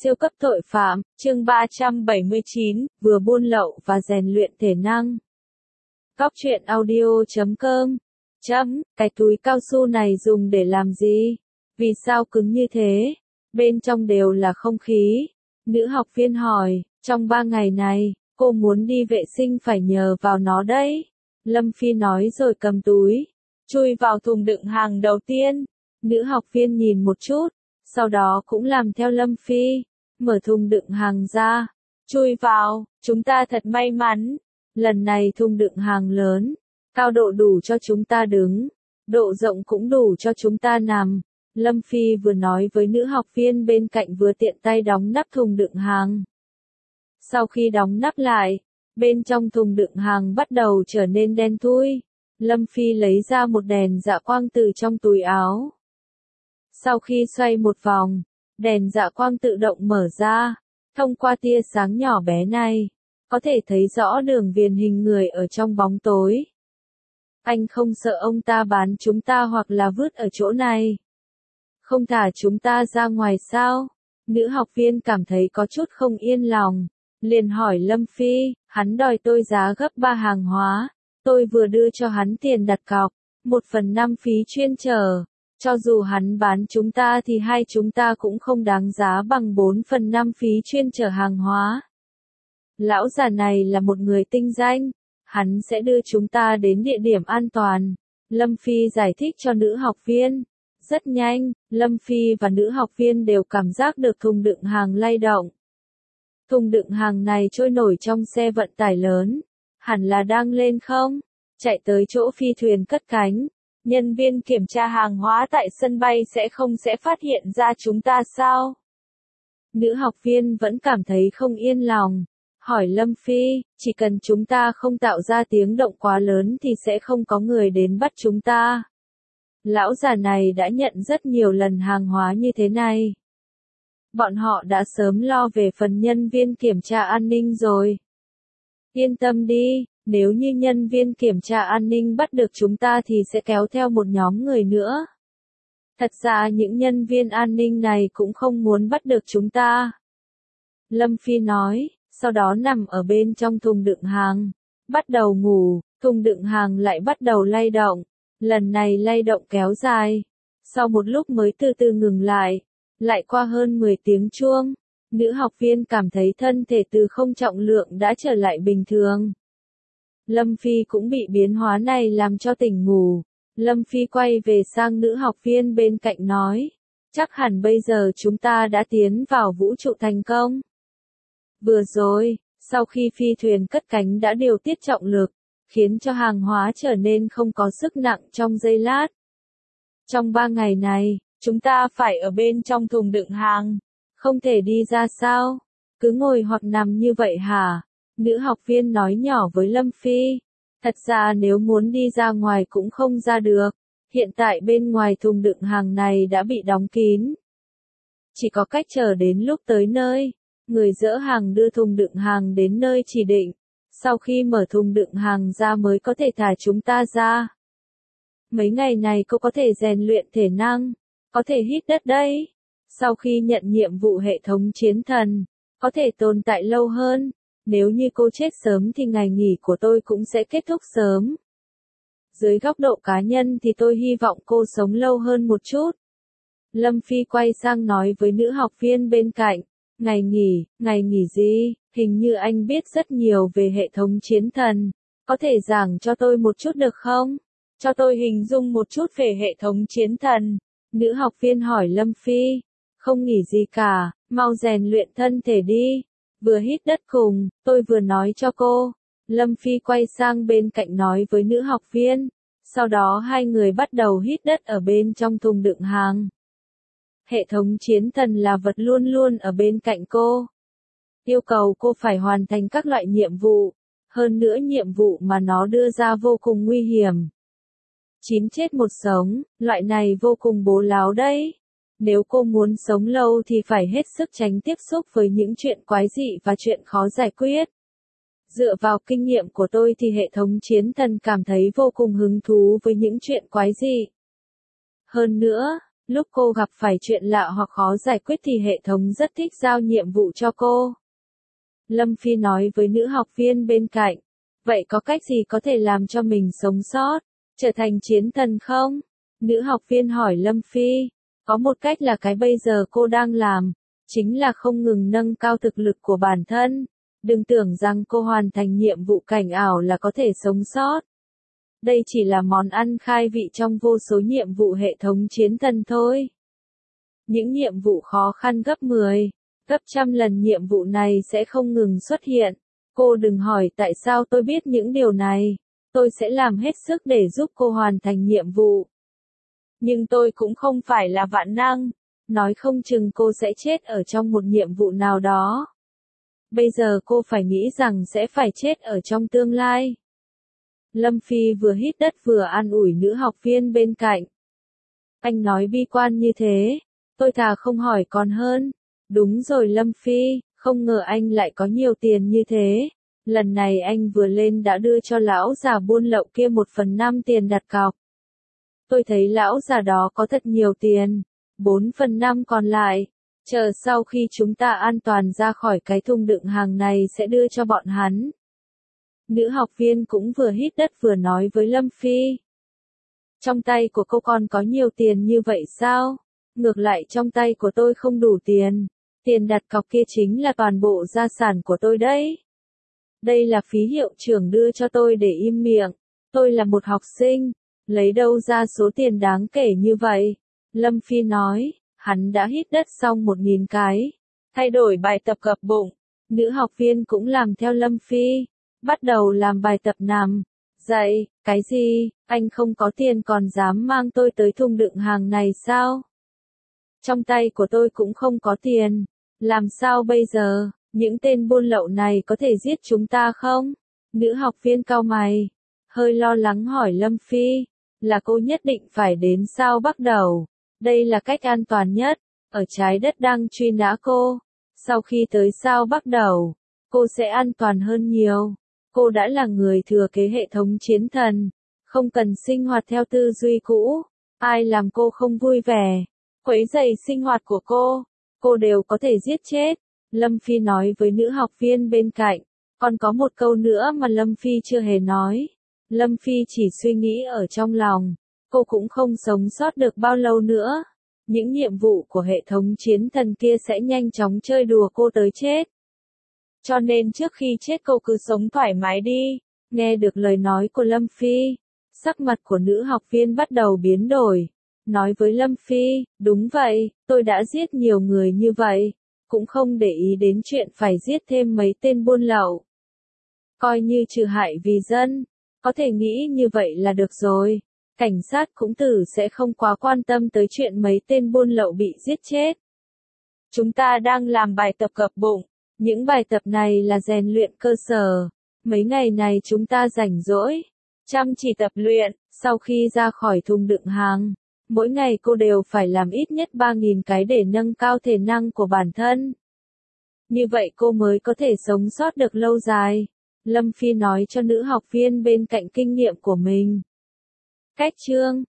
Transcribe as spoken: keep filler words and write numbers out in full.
Siêu cấp tội phạm, chương ba trăm bảy mươi chín, vừa buôn lậu và rèn luyện thể năng. Cóc truyện audio chấm com. Chấm, cái túi cao su này dùng để làm gì? Vì sao cứng như thế? Bên trong đều là không khí. Nữ học viên hỏi, trong ba ngày này, cô muốn đi vệ sinh phải nhờ vào nó đấy. Lâm Phi nói rồi cầm túi, chui vào thùng đựng hàng đầu tiên. Nữ học viên nhìn một chút, sau đó cũng làm theo Lâm Phi, mở thùng đựng hàng ra, chui vào. Chúng ta thật may mắn, lần này thùng đựng hàng lớn, cao độ đủ cho chúng ta đứng, độ rộng cũng đủ cho chúng ta nằm. Lâm Phi vừa nói với nữ học viên bên cạnh vừa tiện tay đóng nắp thùng đựng hàng. Sau khi đóng nắp lại, bên trong thùng đựng hàng bắt đầu trở nên đen thui. Lâm Phi lấy ra một đèn dạ quang từ trong túi áo. Sau khi xoay một vòng, đèn dạ quang tự động mở ra. Thông qua tia sáng nhỏ bé này, có thể thấy rõ đường viền hình người ở trong bóng tối. Anh không sợ ông ta bán chúng ta hoặc là vứt ở chỗ này? Không thả chúng ta ra ngoài sao? Nữ học viên cảm thấy có chút không yên lòng, liền hỏi Lâm Phi, hắn đòi tôi giá gấp ba hàng hóa. Tôi vừa đưa cho hắn tiền đặt cọc, một phần năm phí chuyên chở. Cho dù hắn bán chúng ta thì hai chúng ta cũng không đáng giá bằng bốn phần năm phí chuyên chở hàng hóa. Lão già này là một người tinh danh, hắn sẽ đưa chúng ta đến địa điểm an toàn. Lâm Phi giải thích cho nữ học viên. Rất nhanh, Lâm Phi và nữ học viên đều cảm giác được thùng đựng hàng lay động. Thùng đựng hàng này trôi nổi trong xe vận tải lớn, hẳn là đang lên không? Chạy tới chỗ phi thuyền cất cánh. Nhân viên kiểm tra hàng hóa tại sân bay sẽ không sẽ phát hiện ra chúng ta sao? Nữ học viên vẫn cảm thấy không yên lòng, hỏi Lâm Phi, chỉ cần chúng ta không tạo ra tiếng động quá lớn thì sẽ không có người đến bắt chúng ta. Lão già này đã nhận rất nhiều lần hàng hóa như thế này. Bọn họ đã sớm lo về phần nhân viên kiểm tra an ninh rồi. Yên tâm đi. Nếu như nhân viên kiểm tra an ninh bắt được chúng ta thì sẽ kéo theo một nhóm người nữa. Thật ra những nhân viên an ninh này cũng không muốn bắt được chúng ta. Lâm Phi nói, sau đó nằm ở bên trong thùng đựng hàng. Bắt đầu ngủ, thùng đựng hàng lại bắt đầu lay động. Lần này lay động kéo dài. Sau một lúc mới từ từ ngừng lại. Lại qua hơn mười tiếng chuông. Nữ học viên cảm thấy thân thể từ không trọng lượng đã trở lại bình thường. Lâm Phi cũng bị biến hóa này làm cho tỉnh ngủ. Lâm Phi quay về sang nữ học viên bên cạnh nói, chắc hẳn bây giờ chúng ta đã tiến vào vũ trụ thành công. Vừa rồi, sau khi phi thuyền cất cánh đã điều tiết trọng lực, khiến cho hàng hóa trở nên không có sức nặng trong giây lát. Trong ba ngày này, chúng ta phải ở bên trong thùng đựng hàng, không thể đi ra sao? Cứ ngồi hoặc nằm như vậy hả? Nữ học viên nói nhỏ với Lâm Phi. Thật ra nếu muốn đi ra ngoài cũng không ra được. Hiện tại bên ngoài thùng đựng hàng này đã bị đóng kín. Chỉ có cách chờ đến lúc tới nơi. Người dỡ hàng đưa thùng đựng hàng đến nơi chỉ định. Sau khi mở thùng đựng hàng ra mới có thể thả chúng ta ra. Mấy ngày này cô có thể rèn luyện thể năng. Có thể hít đất đấy. Sau khi nhận nhiệm vụ hệ thống chiến thần, có thể tồn tại lâu hơn. Nếu như cô chết sớm thì ngày nghỉ của tôi cũng sẽ kết thúc sớm. Dưới góc độ cá nhân thì tôi hy vọng cô sống lâu hơn một chút. Lâm Phi quay sang nói với nữ học viên bên cạnh. Ngày nghỉ, ngày nghỉ gì? Hình như anh biết rất nhiều về hệ thống chiến thần. Có thể giảng cho tôi một chút được không? Cho tôi hình dung một chút về hệ thống chiến thần. Nữ học viên hỏi Lâm Phi. Không nghỉ gì cả, mau rèn luyện thân thể đi. Vừa hít đất cùng, tôi vừa nói cho cô. Lâm Phi quay sang bên cạnh nói với nữ học viên. Sau đó hai người bắt đầu hít đất ở bên trong thùng đựng hàng. Hệ thống chiến thần là vật luôn luôn ở bên cạnh cô. Yêu cầu cô phải hoàn thành các loại nhiệm vụ. Hơn nữa nhiệm vụ mà nó đưa ra vô cùng nguy hiểm. Chín chết một sống, loại này vô cùng bố láo đấy. Nếu cô muốn sống lâu thì phải hết sức tránh tiếp xúc với những chuyện quái dị và chuyện khó giải quyết. Dựa vào kinh nghiệm của tôi thì hệ thống chiến thần cảm thấy vô cùng hứng thú với những chuyện quái dị. Hơn nữa, Lúc cô gặp phải chuyện lạ hoặc khó giải quyết thì hệ thống rất thích giao nhiệm vụ cho cô. Lâm Phi nói với nữ học viên bên cạnh. Vậy có cách gì có thể làm cho mình sống sót, trở thành chiến thần không? Nữ học viên hỏi Lâm Phi. Có một cách là cái bây giờ cô đang làm, chính là không ngừng nâng cao thực lực của bản thân. Đừng tưởng rằng cô hoàn thành nhiệm vụ cảnh ảo là có thể sống sót. Đây chỉ là món ăn khai vị trong vô số nhiệm vụ hệ thống chiến thần thôi. Những nhiệm vụ khó khăn gấp mười, gấp trăm lần nhiệm vụ này sẽ không ngừng xuất hiện. Cô đừng hỏi tại sao tôi biết những điều này. Tôi sẽ làm hết sức để giúp cô hoàn thành nhiệm vụ. Nhưng tôi cũng không phải là vạn năng. Nói không chừng cô sẽ chết ở trong một nhiệm vụ nào đó. Bây giờ cô phải nghĩ rằng sẽ phải chết ở trong tương lai. Lâm Phi vừa hít đất vừa an ủi nữ học viên bên cạnh. Anh nói bi quan như thế, tôi thà không hỏi còn hơn. Đúng rồi Lâm Phi, không ngờ anh lại có nhiều tiền như thế. Lần này anh vừa lên đã đưa cho lão già buôn lậu kia một phần năm tiền đặt cọc. Tôi thấy lão già đó có thật nhiều tiền. Bốn phần năm còn lại, chờ sau khi chúng ta an toàn ra khỏi cái thùng đựng hàng này sẽ đưa cho bọn hắn. Nữ học viên cũng vừa hít đất vừa nói với Lâm Phi. Trong tay của cô còn có nhiều tiền như vậy sao? Ngược lại trong tay của tôi không đủ tiền. Tiền đặt cọc kia chính là toàn bộ gia sản của tôi đấy. Đây là phí hiệu trưởng đưa cho tôi để im miệng. Tôi là một học sinh. Lấy đâu ra số tiền đáng kể như vậy? Lâm Phi nói, hắn đã hít đất xong một nghìn cái. Thay đổi bài tập gập bụng. Nữ học viên cũng làm theo Lâm Phi. Bắt đầu làm bài tập nằm. Dậy, cái gì, anh không có tiền còn dám mang tôi tới thùng đựng hàng này sao? Trong tay của tôi cũng không có tiền. Làm sao bây giờ, những tên buôn lậu này có thể giết chúng ta không? Nữ học viên cau mày, hơi lo lắng hỏi Lâm Phi, là cô nhất định phải đến sao bắt đầu? Đây là cách an toàn nhất, ở trái đất đang truy nã cô. Sau khi tới sao bắt đầu, cô sẽ an toàn hơn nhiều. Cô đã là người thừa kế hệ thống chiến thần, không cần sinh hoạt theo tư duy cũ. Ai làm cô không vui vẻ, quấy rầy sinh hoạt của cô, cô đều có thể giết chết. Lâm Phi nói với nữ học viên bên cạnh. Còn có một câu nữa mà Lâm Phi chưa hề nói. Lâm Phi chỉ suy nghĩ ở trong lòng. Cô cũng không sống sót được bao lâu nữa. Những nhiệm vụ của hệ thống chiến thần kia sẽ nhanh chóng chơi đùa cô tới chết. Cho nên trước khi chết cô cứ sống thoải mái đi. Nghe được lời nói của Lâm Phi, sắc mặt của nữ học viên bắt đầu biến đổi. Nói với Lâm Phi, đúng vậy, tôi đã giết nhiều người như vậy. Cũng không để ý đến chuyện phải giết thêm mấy tên buôn lậu. Coi như trừ hại vì dân. Có thể nghĩ như vậy là được rồi. Cảnh sát cũng tử sẽ không quá quan tâm tới chuyện mấy tên buôn lậu bị giết chết. Chúng ta đang làm bài tập gập bụng. Những bài tập này là rèn luyện cơ sở. Mấy ngày này chúng ta rảnh rỗi, chăm chỉ tập luyện. Sau khi ra khỏi thùng đựng hàng, mỗi ngày cô đều phải làm ít nhất ba nghìn cái để nâng cao thể năng của bản thân. Như vậy cô mới có thể sống sót được lâu dài. Lâm Phi nói cho nữ học viên bên cạnh kinh nghiệm của mình. Cách chương